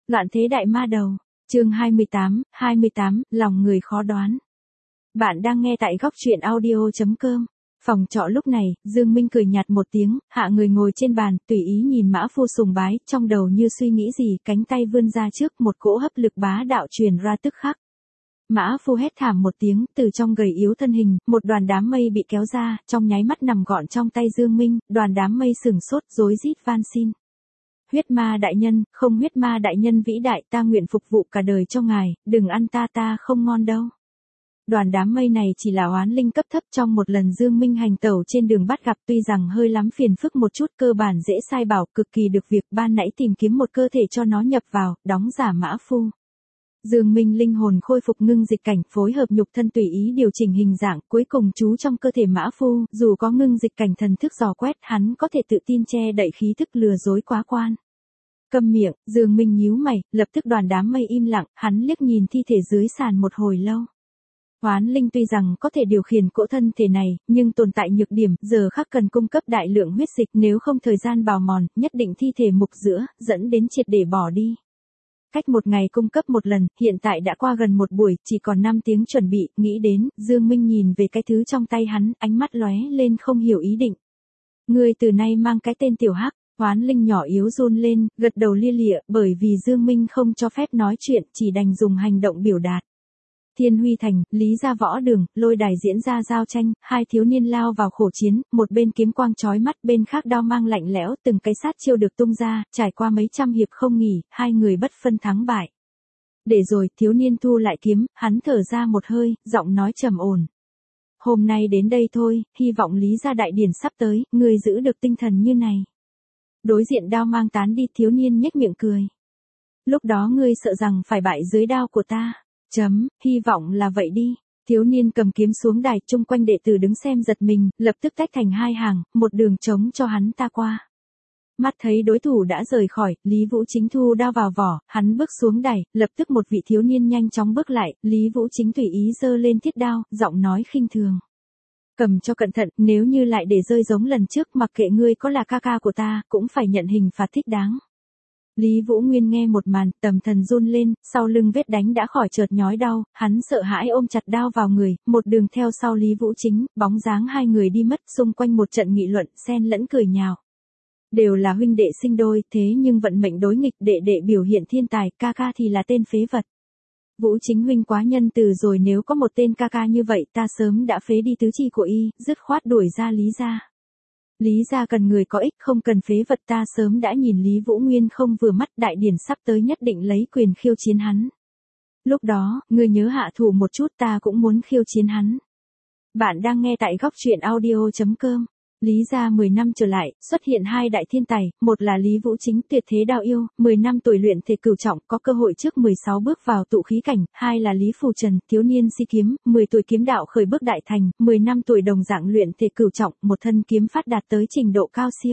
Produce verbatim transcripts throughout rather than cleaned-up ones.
Loạn thế đại ma đầu, chương hai mươi tám, hai mươi tám, lòng người khó đoán. Bạn đang nghe tại góc truyện audio chấm com. Phòng trọ lúc này, Dương Minh cười nhạt một tiếng, hạ người ngồi trên bàn, tùy ý nhìn Mã Phu sùng bái, trong đầu như suy nghĩ gì, cánh tay vươn ra trước, một cỗ hấp lực bá đạo truyền ra tức khắc. Mã Phu hét thảm một tiếng, từ trong gầy yếu thân hình, một đoàn đám mây bị kéo ra, trong nháy mắt nằm gọn trong tay Dương Minh, đoàn đám mây sừng sốt, rối rít van xin. Huyết ma đại nhân, không huyết ma đại nhân vĩ đại, ta nguyện phục vụ cả đời cho ngài, đừng ăn ta ta không ngon đâu. Đoàn đám mây này chỉ là oán linh cấp thấp, trong một lần Dương Minh hành tẩu trên đường bắt gặp, tuy rằng hơi lắm phiền phức một chút, cơ bản dễ sai bảo, cực kỳ được việc, ban nãy tìm kiếm một cơ thể cho nó nhập vào, đóng giả Mã Phu. Dương Minh linh hồn khôi phục ngưng dịch cảnh, phối hợp nhục thân tùy ý điều chỉnh hình dạng, cuối cùng trú trong cơ thể Mã Phu, dù có ngưng dịch cảnh thần thức dò quét, hắn có thể tự tin che đậy khí thức lừa dối quá quan. Câm miệng, Dương Minh nhíu mày, lập tức đoàn đám mây im lặng, hắn liếc nhìn thi thể dưới sàn một hồi lâu. Oán linh tuy rằng có thể điều khiển cỗ thân thể này, nhưng tồn tại nhược điểm, giờ khắc cần cung cấp đại lượng huyết dịch, nếu không thời gian bào mòn, nhất định thi thể mục giữa, dẫn đến triệt để bỏ đi. Cách một ngày cung cấp một lần, hiện tại đã qua gần một buổi, chỉ còn năm tiếng chuẩn bị, nghĩ đến, Dương Minh nhìn về cái thứ trong tay hắn, ánh mắt lóe lên không hiểu ý định. Ngươi từ nay mang cái tên tiểu hắc, oán linh nhỏ yếu run lên, gật đầu lia lịa, bởi vì Dương Minh không cho phép nói chuyện, chỉ đành dùng hành động biểu đạt. Thiên Huy Thành, Lý Gia Võ Đường, lôi đài diễn ra giao tranh, hai thiếu niên lao vào khổ chiến, một bên kiếm quang chói mắt, bên khác đao mang lạnh lẽo, từng cái sát chiêu được tung ra, trải qua mấy trăm hiệp không nghỉ, hai người bất phân thắng bại. Để rồi, thiếu niên thu lại kiếm, hắn thở ra một hơi, giọng nói trầm ổn. Hôm nay đến đây thôi, hy vọng Lý Gia đại điển sắp tới, ngươi giữ được tinh thần như này. Đối diện đao mang tán đi, thiếu niên nhếch miệng cười. Lúc đó ngươi sợ rằng phải bại dưới đao của ta. Chấm, hy vọng là vậy đi. Thiếu niên cầm kiếm xuống đài, chung quanh đệ tử đứng xem giật mình, lập tức tách thành hai hàng, một đường trống cho hắn ta qua. Mắt thấy đối thủ đã rời khỏi, Lý Vũ Chính thu đao vào vỏ, hắn bước xuống đài, lập tức một vị thiếu niên nhanh chóng bước lại, Lý Vũ Chính tùy ý giơ lên thiết đao, giọng nói khinh thường. Cầm cho cẩn thận, nếu như lại để rơi giống lần trước, mặc kệ ngươi có là ca ca của ta, cũng phải nhận hình phạt thích đáng. Lý Vũ Nguyên nghe một màn, tầm thần run lên, sau lưng vết đánh đã khỏi chợt nhói đau, hắn sợ hãi ôm chặt đao vào người, một đường theo sau Lý Vũ Chính, bóng dáng hai người đi mất, xung quanh một trận nghị luận, xen lẫn cười nhạo. Đều là huynh đệ sinh đôi, thế nhưng vận mệnh đối nghịch, đệ đệ biểu hiện thiên tài, ca ca thì là tên phế vật. Vũ Chính huynh quá nhân từ rồi, nếu có một tên ca ca như vậy, ta sớm đã phế đi tứ chi của y, dứt khoát đuổi ra Lý gia. Lý gia cần người có ích, không cần phế vật, ta sớm đã nhìn Lý Vũ Nguyên không vừa mắt, đại điển sắp tới nhất định lấy quyền khiêu chiến hắn. Lúc đó, ngươi nhớ hạ thủ một chút, ta cũng muốn khiêu chiến hắn. Bạn đang nghe tại góc truyện audio chấm com. Lý gia mười năm trở lại, xuất hiện hai đại thiên tài, một là Lý Vũ Chính tuyệt thế đạo yêu, mười năm tuổi luyện thể cửu trọng, có cơ hội trước mười sáu bước vào tụ khí cảnh, hai là Lý Phù Trần, thiếu niên si kiếm, mười tuổi kiếm đạo khởi bước đại thành, mười năm tuổi đồng dạng luyện thể cửu trọng, một thân kiếm pháp đạt tới trình độ cao siêu.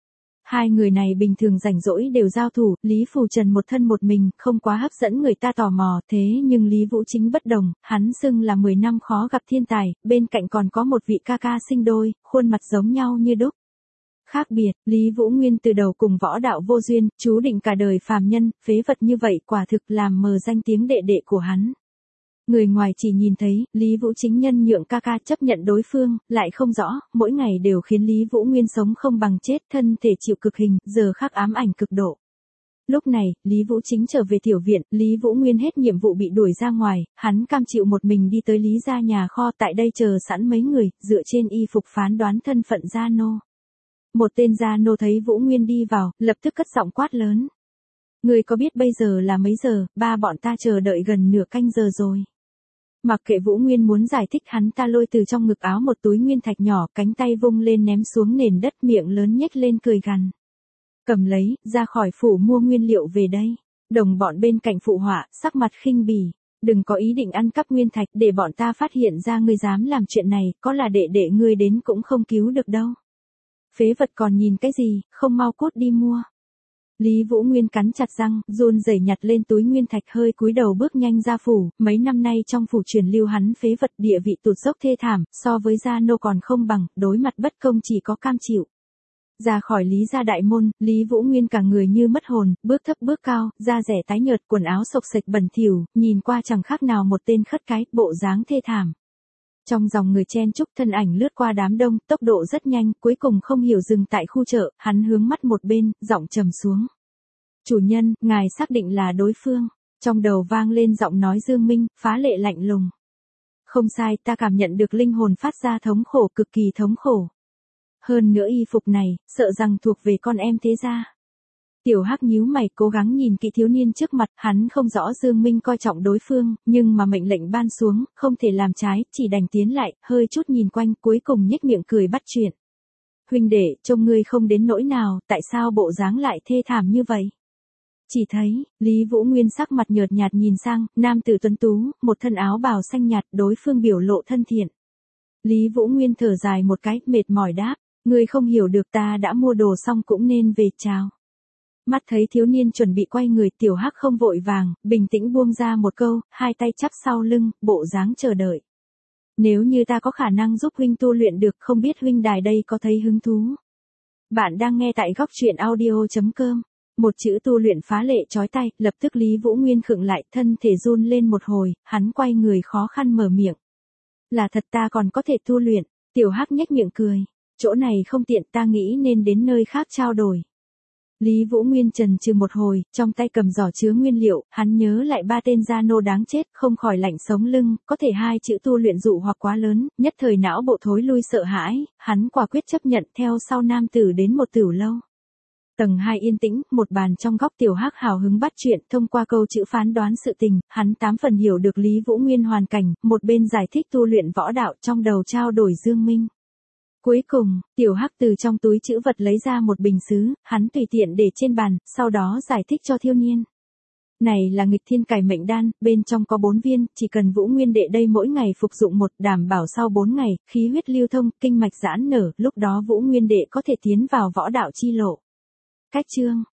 Hai người này bình thường rảnh rỗi đều giao thủ, Lý Phù Trần một thân một mình, không quá hấp dẫn người ta tò mò, thế nhưng Lý Vũ Chính bất đồng, hắn xưng là mười năm khó gặp thiên tài, bên cạnh còn có một vị ca ca sinh đôi, khuôn mặt giống nhau như đúc. Khác biệt, Lý Vũ Nguyên từ đầu cùng võ đạo vô duyên, chú định cả đời phàm nhân, phế vật như vậy quả thực làm mờ danh tiếng đệ đệ của hắn. Người ngoài chỉ nhìn thấy, Lý Vũ Chính nhân nhượng ca ca chấp nhận đối phương, lại không rõ, mỗi ngày đều khiến Lý Vũ Nguyên sống không bằng chết, thân thể chịu cực hình, giờ khắc ám ảnh cực độ. Lúc này, Lý Vũ Chính trở về tiểu viện, Lý Vũ Nguyên hết nhiệm vụ bị đuổi ra ngoài, hắn cam chịu một mình đi tới Lý gia nhà kho, tại đây chờ sẵn mấy người, dựa trên y phục phán đoán thân phận gia nô. Một tên gia nô thấy Vũ Nguyên đi vào, lập tức cất giọng quát lớn. Người có biết bây giờ là mấy giờ, ba bọn ta chờ đợi gần nửa canh giờ rồi. Mặc kệ Vũ Nguyên muốn giải thích, hắn ta lôi từ trong ngực áo một túi nguyên thạch nhỏ, cánh tay vung lên ném xuống nền đất, miệng lớn nhếch lên cười gằn. Cầm lấy, ra khỏi phủ mua nguyên liệu về đây. Đồng bọn bên cạnh phụ họa, sắc mặt khinh bỉ. Đừng có ý định ăn cắp nguyên thạch, để bọn ta phát hiện ra ngươi dám làm chuyện này, có là đệ đệ ngươi đến cũng không cứu được đâu. Phế vật còn nhìn cái gì, không mau cút đi mua. Lý Vũ Nguyên cắn chặt răng, run rẩy nhặt lên túi nguyên thạch, hơi cúi đầu bước nhanh ra phủ, mấy năm nay trong phủ truyền lưu hắn phế vật, địa vị tụt dốc thê thảm, so với gia nô còn không bằng, đối mặt bất công chỉ có cam chịu. Ra khỏi Lý gia đại môn, Lý Vũ Nguyên cả người như mất hồn, bước thấp bước cao, da rẻ tái nhợt, quần áo xộc xệch bẩn thỉu, nhìn qua chẳng khác nào một tên khất cái, bộ dáng thê thảm. Trong dòng người chen chúc, thân ảnh lướt qua đám đông, tốc độ rất nhanh, cuối cùng không hiểu dừng tại khu chợ, hắn hướng mắt một bên, giọng trầm xuống. Chủ nhân, ngài xác định là đối phương. Trong đầu vang lên giọng nói Dương Minh, phá lệ lạnh lùng. Không sai, ta cảm nhận được linh hồn phát ra thống khổ, cực kỳ thống khổ. Hơn nữa y phục này, sợ rằng thuộc về con em thế gia. Tiểu Hắc nhíu mày, cố gắng nhìn kỹ thiếu niên trước mặt, hắn không rõ Dương Minh coi trọng đối phương, nhưng mà mệnh lệnh ban xuống, không thể làm trái, chỉ đành tiến lại, hơi chút nhìn quanh, cuối cùng nhếch miệng cười bắt chuyện. Huynh đệ, trông ngươi không đến nỗi nào, tại sao bộ dáng lại thê thảm như vậy? Chỉ thấy, Lý Vũ Nguyên sắc mặt nhợt nhạt nhìn sang, nam tử tuấn tú, một thân áo bào xanh nhạt, đối phương biểu lộ thân thiện. Lý Vũ Nguyên thở dài một cái, mệt mỏi đáp, ngươi không hiểu được, ta đã mua đồ xong cũng nên về chào. Mắt thấy thiếu niên chuẩn bị quay người, Tiểu Hắc không vội vàng, bình tĩnh buông ra một câu, hai tay chắp sau lưng, bộ dáng chờ đợi. Nếu như ta có khả năng giúp huynh tu luyện được, không biết huynh đài đây có thấy hứng thú. Bạn đang nghe tại góc truyện audio chấm com. Một chữ tu luyện phá lệ chói tai, lập tức Lý Vũ Nguyên khựng lại, thân thể run lên một hồi, hắn quay người khó khăn mở miệng. Là thật, ta còn có thể tu luyện. Tiểu Hắc nhếch miệng cười. Chỗ này không tiện, ta nghĩ nên đến nơi khác trao đổi. Lý Vũ Nguyên chần chừ một hồi, trong tay cầm giỏ chứa nguyên liệu, hắn nhớ lại ba tên gia nô đáng chết, không khỏi lạnh sống lưng, có thể hai chữ tu luyện dụ hoặc quá lớn, nhất thời não bộ thối lui sợ hãi, hắn quả quyết chấp nhận theo sau nam tử đến một tửu lâu. Tầng hai yên tĩnh, một bàn trong góc Tiểu Hắc hào hứng bắt chuyện, thông qua câu chữ phán đoán sự tình, hắn tám phần hiểu được Lý Vũ Nguyên hoàn cảnh, một bên giải thích tu luyện võ đạo, trong đầu trao đổi Dương Minh. Cuối cùng, Tiểu Hắc từ trong túi trữ vật lấy ra một bình sứ, hắn tùy tiện để trên bàn, sau đó giải thích cho thiếu niên. Này là nghịch thiên cải mệnh đan, bên trong có bốn viên, chỉ cần Vũ Nguyên đệ đây mỗi ngày phục dụng một, đảm bảo sau bốn ngày, khí huyết lưu thông, kinh mạch giãn nở, lúc đó Vũ Nguyên đệ có thể tiến vào võ đạo chi lộ. Cách chương,